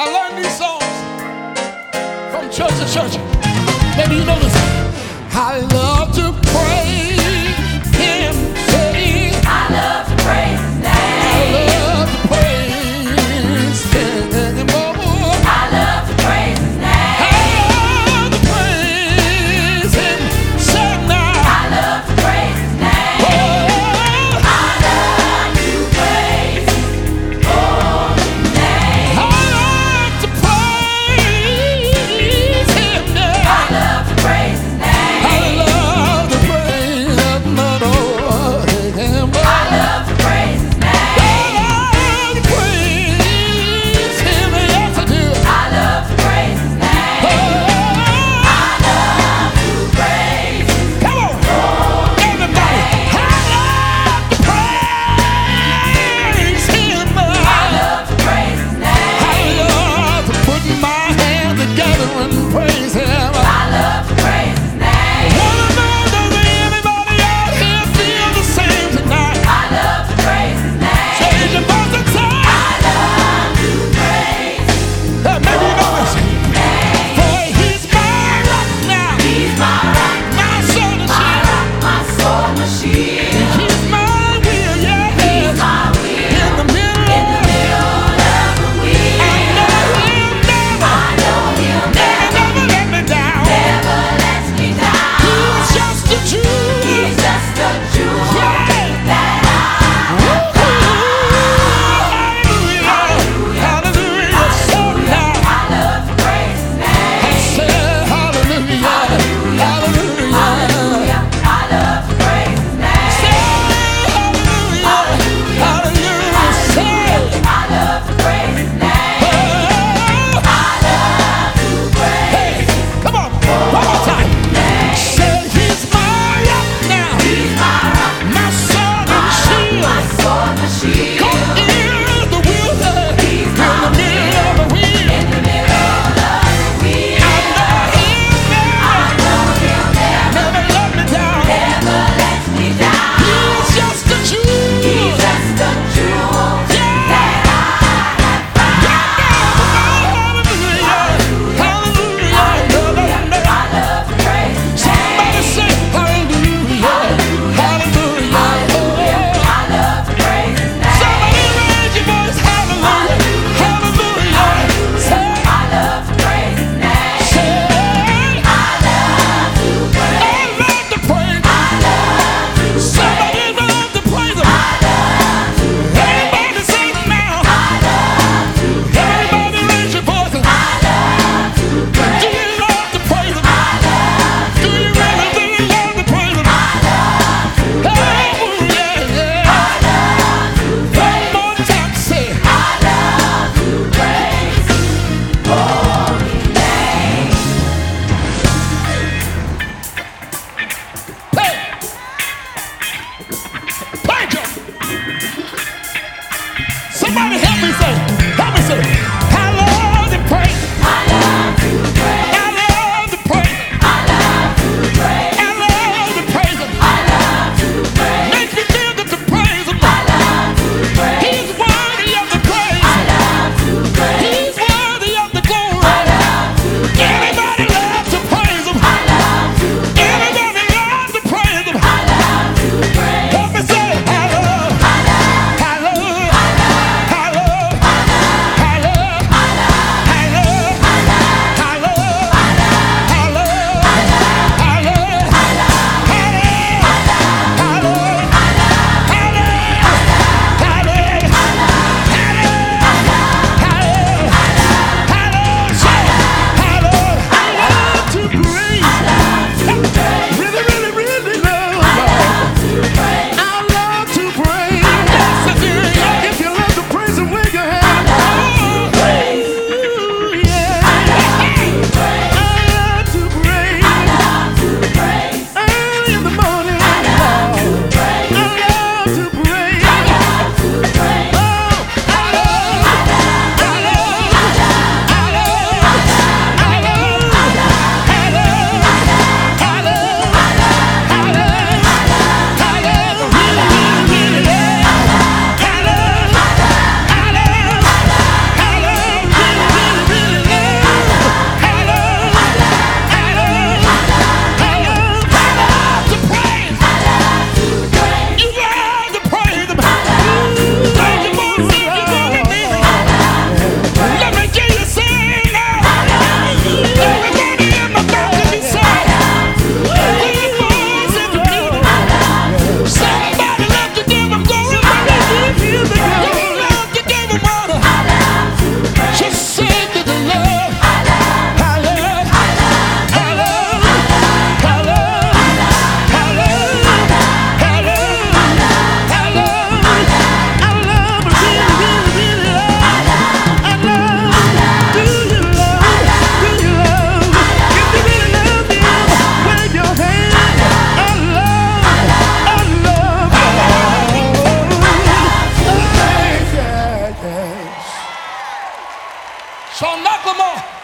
I learned these songs from church to church. Maybe you know this. I love to praise Him. Say, I love to praise His I name. love to praise Him. I love to praise His name. I love to praise Him. Say it now. I love to praise His name. Oh, I love to praise His holy name. I love to praise Him now. I love to praise His name. I love Sean Macklemore.